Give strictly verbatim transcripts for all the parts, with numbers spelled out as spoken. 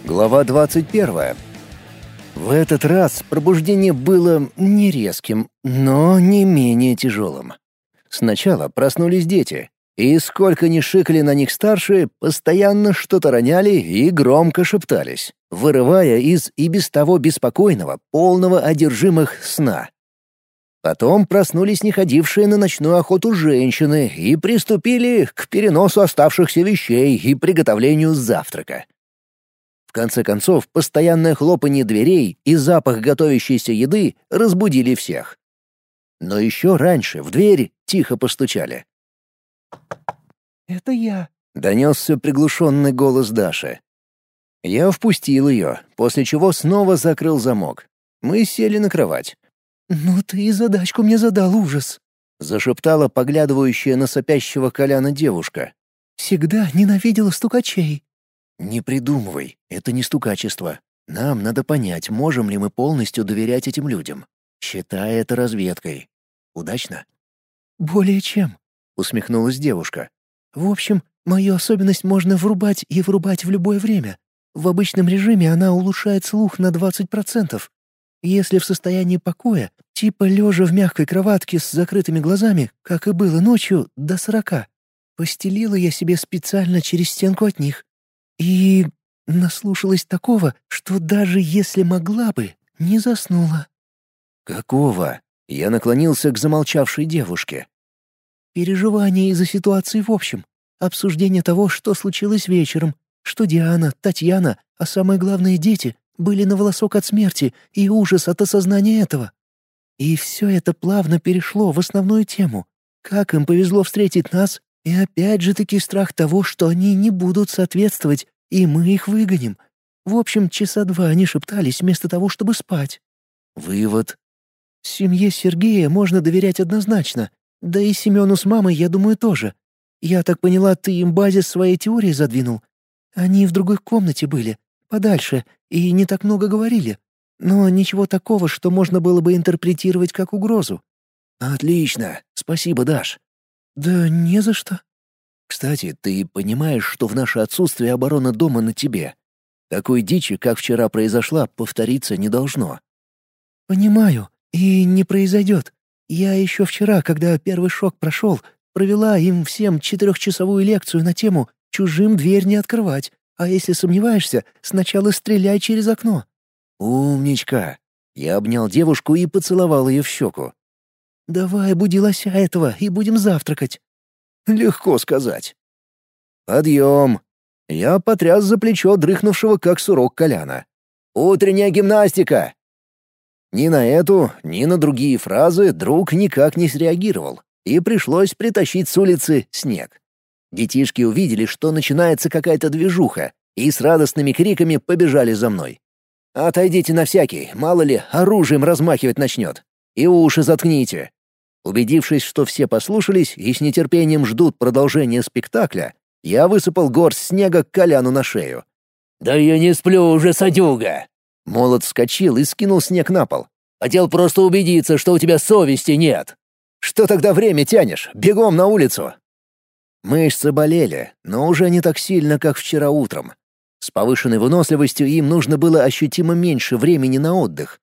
Глава двадцать первая. В этот раз пробуждение было не резким, но не менее тяжелым. Сначала проснулись дети, и сколько ни шикали на них старшие, постоянно что-то роняли и громко шептались, вырывая из и без того беспокойного, полного одержимых сна. Потом проснулись не ходившие на ночную охоту женщины и приступили к переносу оставшихся вещей и приготовлению завтрака. В конце концов, постоянное хлопанье дверей и запах готовящейся еды разбудили всех. Но еще раньше в дверь тихо постучали. «Это я», — донесся приглушенный голос Даши. Я впустил ее, после чего снова закрыл замок. Мы сели на кровать. «Ну ты и задачку мне задал, ужас», — зашептала поглядывающая на сопящего Коляна девушка. «Всегда ненавидела стукачей». «Не придумывай, это не стукачество. Нам надо понять, можем ли мы полностью доверять этим людям. Считай это разведкой. Удачно?» «Более чем», — усмехнулась девушка. «В общем, мою особенность можно врубать и врубать в любое время. В обычном режиме она улучшает слух на двадцать процентов. Если в состоянии покоя, типа лежа в мягкой кроватке с закрытыми глазами, как и было ночью, до сорока. Постелила я себе специально через стенку от них. И наслушалась такого, что даже если могла бы, не заснула». «Какого?» — я наклонился к замолчавшей девушке. «Переживания из-за ситуации в общем. Обсуждение того, что случилось вечером, что Диана, Татьяна, а самое главное дети, были на волосок от смерти и ужас от осознания этого. И все это плавно перешло в основную тему. Как им повезло встретить нас, и опять же таки страх того, что они не будут соответствовать, и мы их выгоним. В общем, часа два они шептались вместо того, чтобы спать». «Вывод?» «Семье Сергея можно доверять однозначно. Да и Семену с мамой, я думаю, тоже. Я так поняла, ты им базис своей теории задвинул. Они в другой комнате были, подальше, и не так много говорили. Но ничего такого, что можно было бы интерпретировать как угрозу». «Отлично. Спасибо, Даш». «Да не за что». «Кстати, ты понимаешь, что в наше отсутствие оборона дома на тебе? Такой дичи, как вчера произошла, повториться не должно». «Понимаю. И не произойдет. Я еще вчера, когда первый шок прошел, провела им всем четырехчасовую лекцию на тему «Чужим дверь не открывать», а если сомневаешься, сначала стреляй через окно». «Умничка!» Я обнял девушку и поцеловал ее в щеку. «Давай, буди лося этого, и будем завтракать». «Легко сказать». «Подъем!» Я потряс за плечо дрыхнувшего, как сурок, Коляна. «Утренняя гимнастика!» Ни на эту, ни на другие фразы друг никак не среагировал, и пришлось притащить с улицы снег. Детишки увидели, что начинается какая-то движуха, и с радостными криками побежали за мной. «Отойдите на всякий, мало ли, оружием размахивать начнет. И уши заткните». Убедившись, что все послушались и с нетерпением ждут продолжения спектакля, я высыпал горсть снега Коляну на шею. «Да я не сплю уже, садюга!» Молот вскочил и скинул снег на пол. «Хотел просто убедиться, что у тебя совести нет. Что тогда время тянешь? Бегом на улицу!» Мышцы болели, но уже не так сильно, как вчера утром. С повышенной выносливостью им нужно было ощутимо меньше времени на отдых.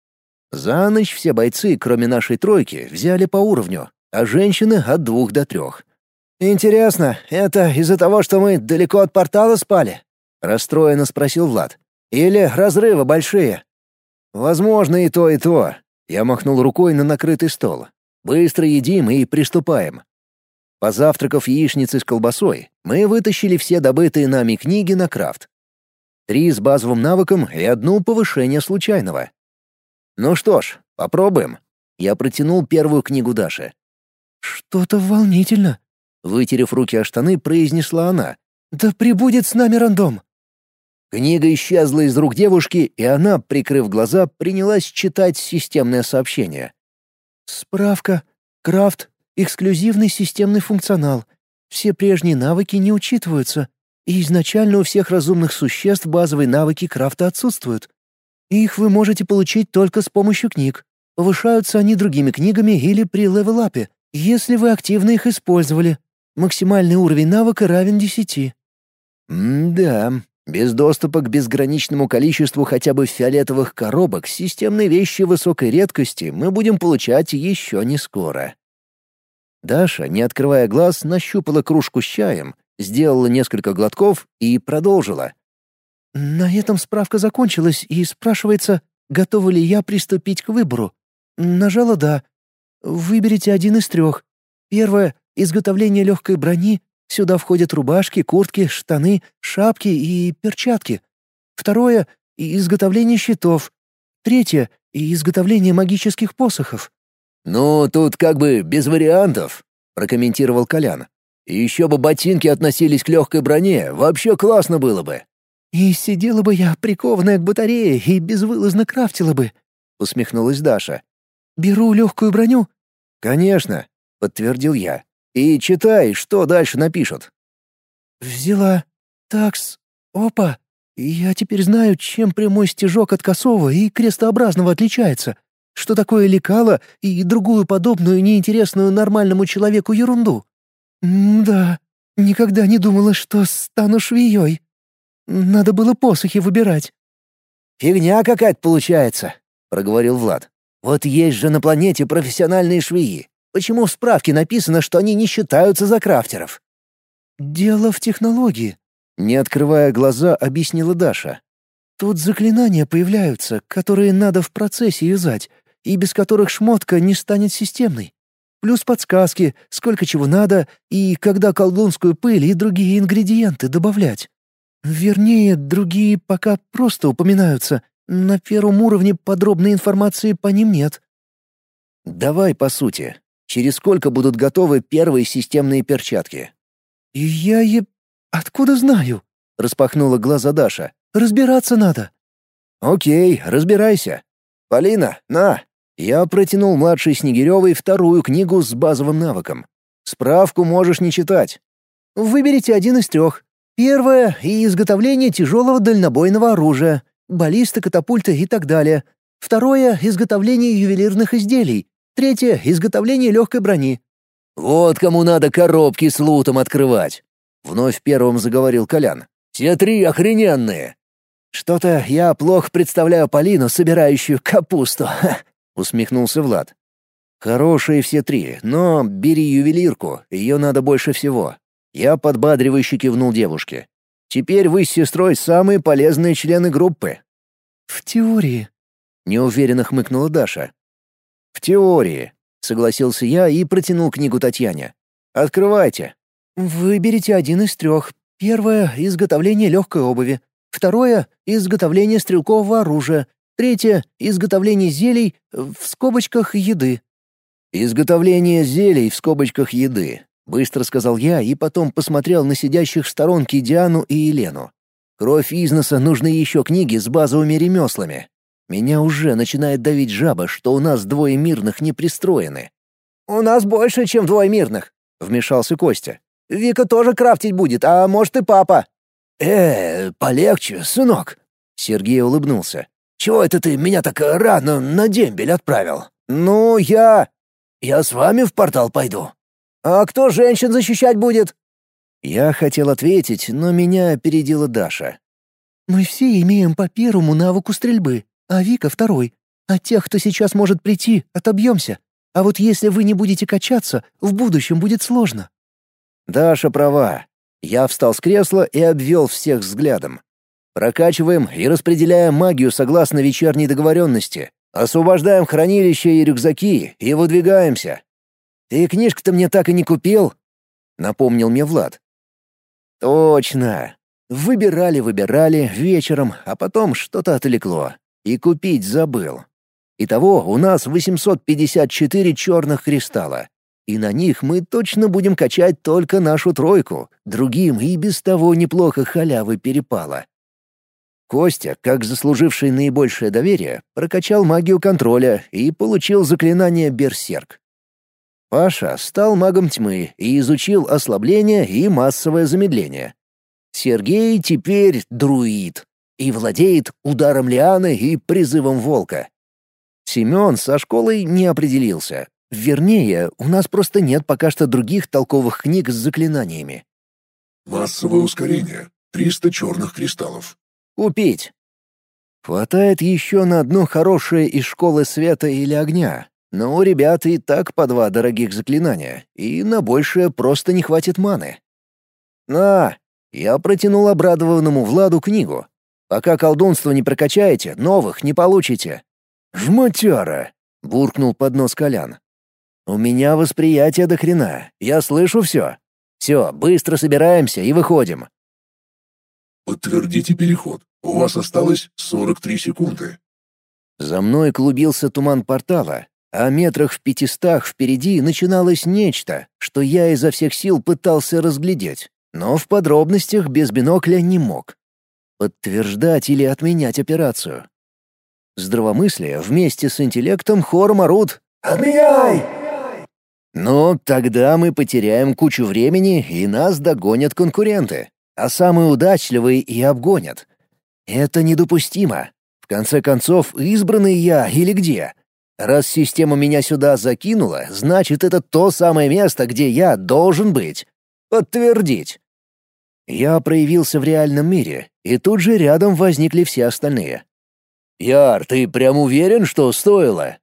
За ночь все бойцы, кроме нашей тройки, взяли по уровню, а женщины — от двух до трех. «Интересно, это из-за того, что мы далеко от портала спали?» — расстроенно спросил Влад. «Или разрывы большие?» «Возможно, и то, и то». Я махнул рукой на накрытый стол. «Быстро едим и приступаем». Позавтракав яичницей с колбасой, мы вытащили все добытые нами книги на крафт. Три с базовым навыком и одну повышение случайного. «Ну что ж, попробуем». Я протянул первую книгу Даше. «Что-то волнительно», — вытерев руки о штаны, произнесла она. «Да пребудет с нами рандом». Книга исчезла из рук девушки, и она, прикрыв глаза, принялась читать системное сообщение. «Справка. Крафт. Эксклюзивный системный функционал. Все прежние навыки не учитываются, и изначально у всех разумных существ базовые навыки крафта отсутствуют. Их вы можете получить только с помощью книг. Повышаются они другими книгами или при левелапе, если вы активно их использовали. Максимальный уровень навыка равен десяти». М-да, Без доступа к безграничному количеству хотя бы фиолетовых коробок системные вещи высокой редкости мы будем получать еще не скоро. Даша, не открывая глаз, нащупала кружку с чаем, сделала несколько глотков и продолжила. На этом справка закончилась, и спрашивается, готова ли я приступить к выбору. Нажала «да». Выберите один из трех. Первое — изготовление легкой брони. Сюда входят рубашки, куртки, штаны, шапки и перчатки. Второе — изготовление щитов. Третье — изготовление магических посохов. «Ну, тут как бы без вариантов», — прокомментировал Колян. «И еще бы ботинки относились к легкой броне, вообще классно было бы». «И сидела бы я, прикованная к батарее, и безвылазно крафтила бы», — усмехнулась Даша. «Беру легкую броню». «Конечно», — подтвердил я. «И читай, что дальше напишут». «Взяла. Такс. Опа. Я теперь знаю, чем прямой стежок от косого и крестообразного отличается. Что такое лекало и другую подобную неинтересную нормальному человеку ерунду. М-да, никогда не думала, что стану швеей. Надо было посохи выбирать». «Фигня какая-то получается», — проговорил Влад. «Вот есть же на планете профессиональные швеи. Почему в справке написано, что они не считаются за крафтеров?» «Дело в технологии», — не открывая глаза, объяснила Даша. «Тут заклинания появляются, которые надо в процессе юзать, и без которых шмотка не станет системной. Плюс подсказки, сколько чего надо, и когда колдунскую пыль и другие ингредиенты добавлять. Вернее, другие пока просто упоминаются. На первом уровне подробной информации по ним нет». «Давай по сути. Через сколько будут готовы первые системные перчатки?» «Я е... откуда знаю?» — распахнула глаза Даша. «Разбираться надо». «Окей, разбирайся. Полина, на!» Я протянул младшей Снегирёвой вторую книгу с базовым навыком. «Справку можешь не читать». «Выберите один из трех. Первое — и изготовление тяжелого дальнобойного оружия, баллисты, катапульты и так далее. Второе — изготовление ювелирных изделий. Третье — изготовление легкой брони». «Вот кому надо коробки с лутом открывать», — вновь первым заговорил Колян. «Все три охрененные». «Что-то я плохо представляю Полину, собирающую капусту», — усмехнулся Влад. «Хорошие все три, но бери ювелирку, ее надо больше всего». Я подбадривающе кивнул девушке. «Теперь вы с сестрой самые полезные члены группы». «В теории», — неуверенно хмыкнула Даша. «В теории», — согласился я и протянул книгу Татьяне. «Открывайте». «Выберите один из трех. Первое — изготовление легкой обуви. Второе — изготовление стрелкового оружия. Третье — изготовление зелий, в скобочках еды». «Изготовление зелий в скобочках еды», — быстро сказал я и потом посмотрел на сидящих в сторонке Диану и Елену. «Кровь из носа, нужны еще книги с базовыми ремеслами. Меня уже начинает давить жаба, что у нас двое мирных не пристроены». «У нас больше, чем двое мирных», — вмешался Костя. «Вика тоже крафтить будет, а может и папа». «Э, полегче, сынок», — Сергей улыбнулся. «Чего это ты меня так рано на дембель отправил?» «Ну, я...» «Я с вами в портал пойду». «А кто женщин защищать будет?» Я хотел ответить, но меня опередила Даша. «Мы все имеем по первому навыку стрельбы, а Вика — второй. От тех, кто сейчас может прийти, отобьемся. А вот если вы не будете качаться, в будущем будет сложно». Даша права. Я встал с кресла и обвел всех взглядом. Прокачиваем и распределяем магию согласно вечерней договоренности. Освобождаем хранилища и рюкзаки и выдвигаемся. «Ты книжку-то мне так и не купил?» — напомнил мне Влад. «Точно. Выбирали-выбирали вечером, а потом что-то отвлекло. И купить забыл. Итого у нас восемьсот пятьдесят четыре черных кристалла. И на них мы точно будем качать только нашу тройку. Другим и без того неплохо халявы перепало». Костя, как заслуживший наибольшее доверие, прокачал магию контроля и получил заклинание «Берсерк». Паша стал магом тьмы и изучил ослабление и массовое замедление. Сергей теперь друид и владеет ударом лианы и призывом волка. Семен со школой не определился. Вернее, у нас просто нет пока что других толковых книг с заклинаниями. Массовое ускорение. триста черных кристаллов. Купить. Хватает еще на одно хорошее из школы света или огня. Но у ребят и так по два дорогих заклинания, и на большее просто не хватит маны. На! Я протянул обрадованному Владу книгу. Пока колдунство не прокачаете, новых не получите. «Жмотяра!» — буркнул под нос Колян. «У меня восприятие до хрена, я слышу все. Все, быстро собираемся и выходим». Подтвердите переход. У вас осталось сорок три секунды. За мной клубился туман портала, а метрах в пятистах впереди начиналось нечто, что я изо всех сил пытался разглядеть, но в подробностях без бинокля не мог. Подтверждать или отменять операцию. Здравомыслие вместе с интеллектом хором орут «Отменяй!». Но тогда мы потеряем кучу времени, и нас догонят конкуренты, а самые удачливые и обгонят. Это недопустимо. В конце концов, избранный я или где? Раз система меня сюда закинула, значит, это то самое место, где я должен быть. Подтвердить. Я проявился в реальном мире, и тут же рядом возникли все остальные. «Яр, ты прям уверен, что стоило?»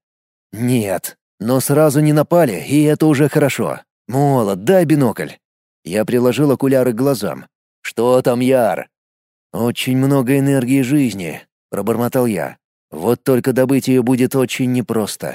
«Нет, но сразу не напали, и это уже хорошо. Молод, дай бинокль». Я приложил окуляры к глазам. «Что там, Яр?» «Очень много энергии жизни», — пробормотал я. «Вот только добыть ее будет очень непросто».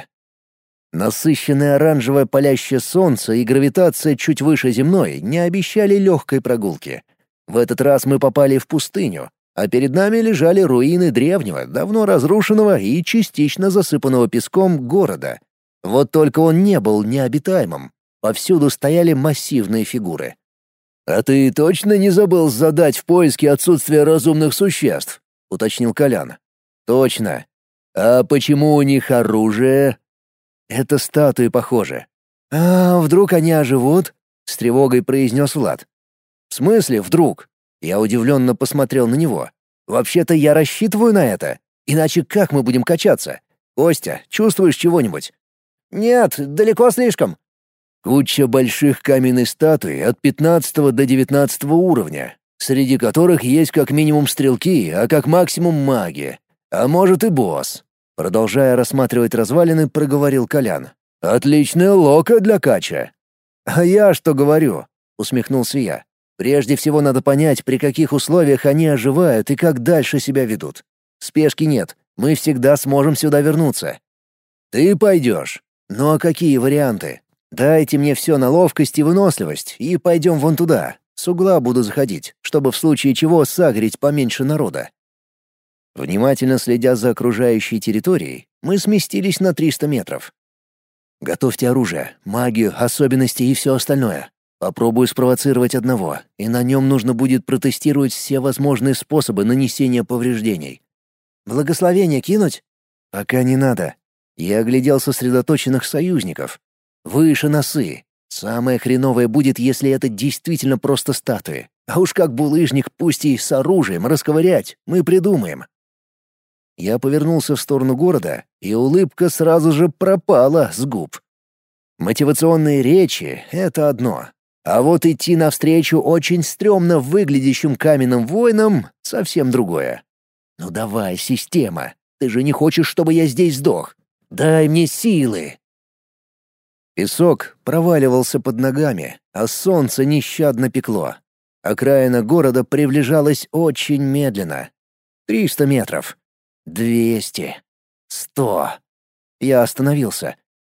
Насыщенное оранжевое палящее солнце и гравитация чуть выше земной не обещали легкой прогулки. В этот раз мы попали в пустыню, а перед нами лежали руины древнего, давно разрушенного и частично засыпанного песком города. Вот только он не был необитаемым. Повсюду стояли массивные фигуры. «А ты точно не забыл задать в поиске отсутствие разумных существ?» — уточнил Колян. «Точно. А почему у них оружие?» «Это статуи, похоже». «А вдруг они оживут?» — с тревогой произнес Влад. «В смысле вдруг?» Я удивленно посмотрел на него. «Вообще-то я рассчитываю на это. Иначе как мы будем качаться? Костя, чувствуешь чего-нибудь?» «Нет, далеко слишком». Куча больших каменных статуй от пятнадцатого до девятнадцатого уровня, среди которых есть как минимум стрелки, а как максимум маги. А может и босс. Продолжая рассматривать развалины, проговорил Колян. «Отличная лока для кача». «А я что говорю?» — усмехнулся я. «Прежде всего надо понять, при каких условиях они оживают и как дальше себя ведут. Спешки нет, мы всегда сможем сюда вернуться». «Ты пойдешь. Ну а какие варианты? Дайте мне все на ловкость и выносливость, и пойдем вон туда. С угла буду заходить, чтобы в случае чего сагрить поменьше народа». Внимательно следя за окружающей территорией, мы сместились на триста метров. «Готовьте оружие, магию, особенности и все остальное. Попробую спровоцировать одного, и на нем нужно будет протестировать все возможные способы нанесения повреждений. Благословение кинуть? Пока не надо». Я оглядел сосредоточенных союзников. Выше носы. Самое хреновое будет, если это действительно просто статуи. А уж как булыжник, пусть и с оружием, расковырять, мы придумаем. Я повернулся в сторону города, и улыбка сразу же пропала с губ. Мотивационные речи — это одно. А вот идти навстречу очень стрёмно выглядящим каменным воинам — совсем другое. «Ну давай, система, ты же не хочешь, чтобы я здесь сдох? Дай мне силы!» Песок проваливался под ногами, а солнце нещадно пекло. Окраина города приближалась очень медленно. Триста метров. Двести. Сто. Я остановился.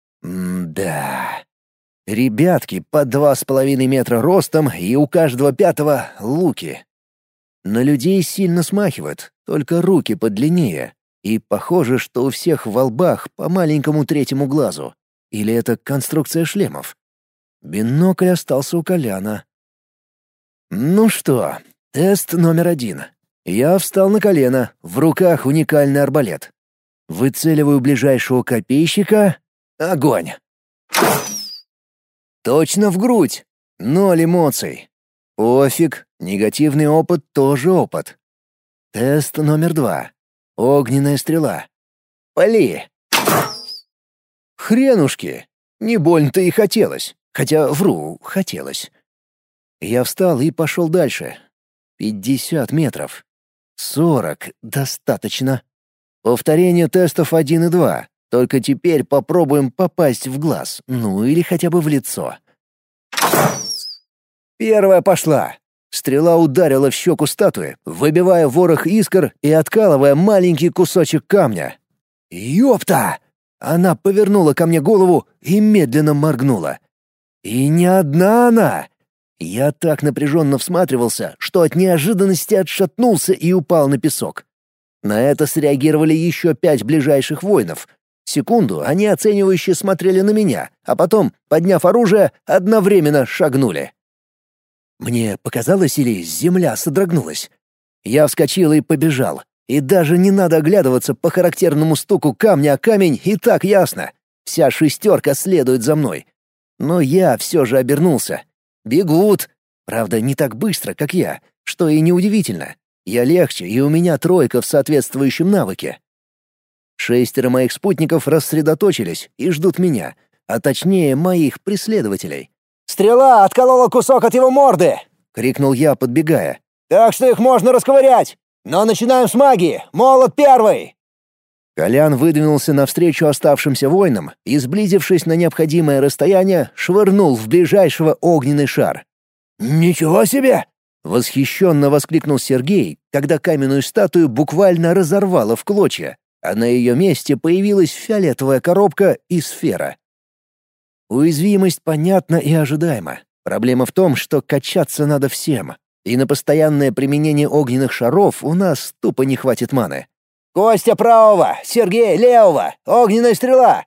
М-да. Ребятки по два с половиной метра ростом, и у каждого пятого — луки. На людей сильно смахивают, только руки подлиннее. И похоже, что у всех во лбах по маленькому третьему глазу. Или это конструкция шлемов? Бинокль остался у Коляна. Ну что, тест номер один. Я встал на колено, в руках уникальный арбалет. Выцеливаю ближайшего копейщика. Огонь! Точно в грудь. Ноль эмоций. Пофиг, негативный опыт тоже опыт. Тест номер два. Огненная стрела. Пали! Хренушки! Не больно-то и хотелось. Хотя, вру, хотелось. Я встал и пошел дальше. Пятьдесят метров. Сорок. Достаточно. Повторение тестов один и два. Только теперь попробуем попасть в глаз, ну или хотя бы в лицо. Первая пошла. Стрела ударила в щеку статуи, выбивая ворох искр и откалывая маленький кусочек камня. «Ёпта!» Она повернула ко мне голову и медленно моргнула. И не одна она! Я так напряженно всматривался, что от неожиданности отшатнулся и упал на песок. На это среагировали еще пять ближайших воинов. Секунду они оценивающе смотрели на меня, а потом, подняв оружие, одновременно шагнули. Мне показалось, или земля содрогнулась. Я вскочил и побежал. И даже не надо оглядываться по характерному стуку камня о камень, и так ясно. Вся шестерка следует за мной. Но я все же обернулся. Бегут. Правда, не так быстро, как я, что и неудивительно. Я легче, и у меня тройка в соответствующем навыке. Шестеро моих спутников рассредоточились и ждут меня, а точнее моих преследователей. «Стрела отколола кусок от его морды!» — крикнул я, подбегая. «Так что их можно расковырять! Но начинаем с магии! Молот первый!» Колян выдвинулся навстречу оставшимся воинам и, сблизившись на необходимое расстояние, швырнул в ближайшего огненный шар. «Ничего себе!» — восхищенно воскликнул Сергей, когда каменную статую буквально разорвало в клочья, а на ее месте появилась фиолетовая коробка и сфера. Уязвимость понятна и ожидаема. Проблема в том, что качаться надо всем, и на постоянное применение огненных шаров у нас тупо не хватит маны. «Костя правого! Сергей левого! Огненная стрела!»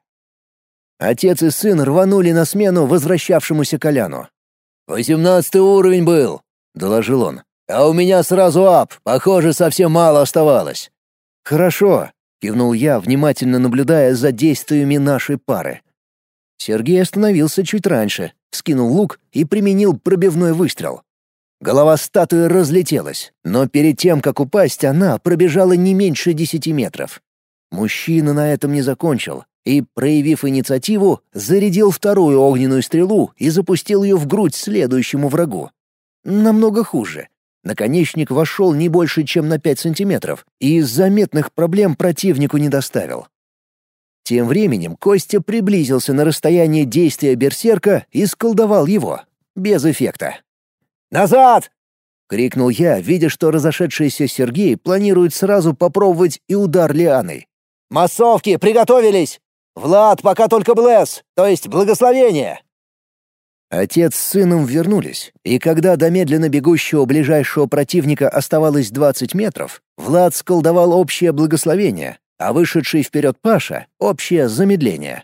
Отец и сын рванули на смену возвращавшемуся Коляну. «Восемнадцатый уровень был», — доложил он. «А у меня сразу ап, похоже, совсем мало оставалось». «Хорошо», — кивнул я, внимательно наблюдая за действиями нашей пары. Сергей остановился чуть раньше, вскинул лук и применил пробивной выстрел. Голова статуи разлетелась, но перед тем, как упасть, она пробежала не меньше десяти метров. Мужчина на этом не закончил и, проявив инициативу, зарядил вторую огненную стрелу и запустил ее в грудь следующему врагу. Намного хуже. Наконечник вошел не больше, чем на пять сантиметров, и заметных проблем противнику не доставил. Тем временем Костя приблизился на расстояние действия берсерка и сколдовал его. Без эффекта. «Назад!» — крикнул я, видя, что разошедшийся Сергей планирует сразу попробовать и удар лианой. «Массовки, приготовились! Влад, пока только блэс, то есть благословение!» Отец с сыном вернулись, и когда до медленно бегущего ближайшего противника оставалось двадцать метров, Влад сколдовал общее благословение, а вышедший вперед Паша — общее замедление.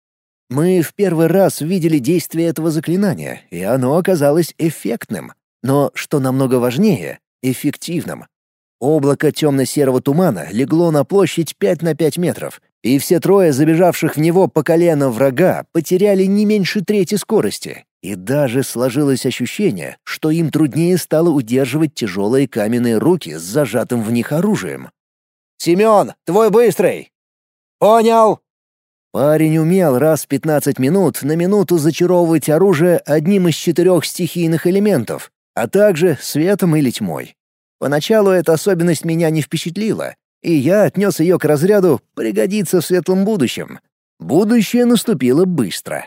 Мы в первый раз видели действие этого заклинания, и оно оказалось эффектным, но, что намного важнее, эффективным. Облако темно-серого тумана легло на площадь пять на пять метров, и все трое забежавших в него по колено врага потеряли не меньше трети скорости, и даже сложилось ощущение, что им труднее стало удерживать тяжелые каменные руки с зажатым в них оружием. «Семен, твой быстрый!» «Понял!» Парень умел раз в пятнадцать минут на минуту зачаровывать оружие одним из четырех стихийных элементов, а также светом или тьмой. Поначалу эта особенность меня не впечатлила, и я отнес ее к разряду «пригодится в светлом будущем». Будущее наступило быстро.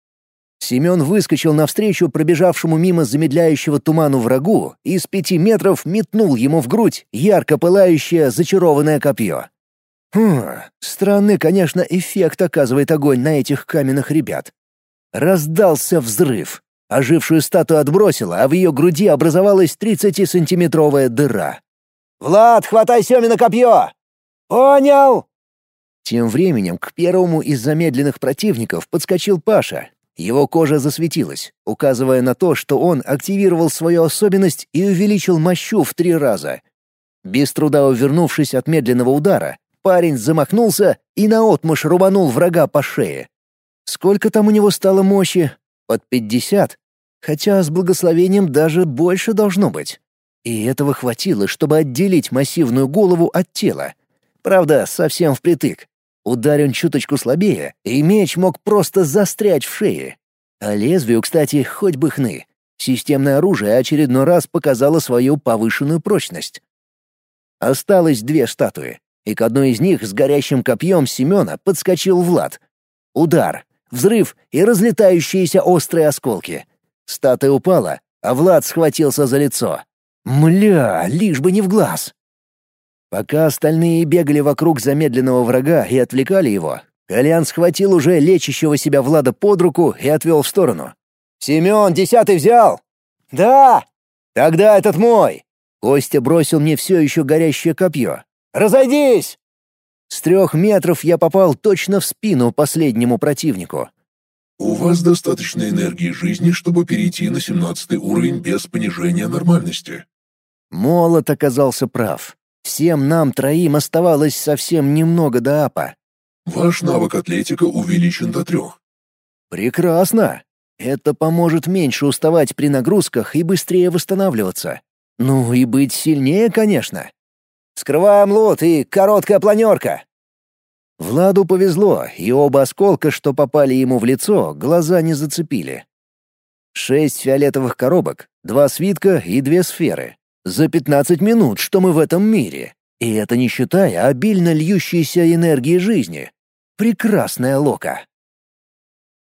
Семен выскочил навстречу пробежавшему мимо замедляющего туману врагу и с пяти метров метнул ему в грудь ярко пылающее зачарованное копье. Хм, странный, конечно, эффект оказывает огонь на этих каменных ребят. Раздался взрыв. Ожившую статую отбросило, а в ее груди образовалась тридцатисантиметровая дыра. «Влад, хватай Семина копье!» «Понял!» Тем временем к первому из замедленных противников подскочил Паша. Его кожа засветилась, указывая на то, что он активировал свою особенность и увеличил мощу в три раза. Без труда увернувшись от медленного удара, парень замахнулся и наотмашь рубанул врага по шее. Сколько там у него стало мощи? Под пятьдесят? Хотя с благословением даже больше должно быть. И этого хватило, чтобы отделить массивную голову от тела. Правда, совсем впритык. Ударь он чуточку слабее, и меч мог просто застрять в шее. А лезвию, кстати, хоть бы хны. Системное оружие очередной раз показало свою повышенную прочность. Осталось две статуи, и к одной из них с горящим копьем Семена подскочил Влад. Удар, взрыв и разлетающиеся острые осколки. Статуя упала, а Влад схватился за лицо. Мля, лишь бы не в глаз. Пока остальные бегали вокруг замедленного врага и отвлекали его, Колян схватил уже лечащего себя Влада под руку и отвел в сторону. «Семен, десятый взял?» «Да!» «Тогда этот мой!» Костя бросил мне все еще горящее копье. «Разойдись!» С трех метров я попал точно в спину последнему противнику. У вас достаточно энергии жизни, чтобы перейти на семнадцатый уровень без понижения нормальности. Молот оказался прав. Всем нам троим оставалось совсем немного до апа. Ваш навык атлетика увеличен до трех. Прекрасно. Это поможет меньше уставать при нагрузках и быстрее восстанавливаться. Ну и быть сильнее, конечно. Скрываем лут и короткая планерка. Владу повезло, и оба осколка, что попали ему в лицо, глаза не зацепили. Шесть фиолетовых коробок, два свитка и две сферы. За пятнадцать минут, что мы в этом мире. И это не считая обильно льющейся энергии жизни. Прекрасная лока.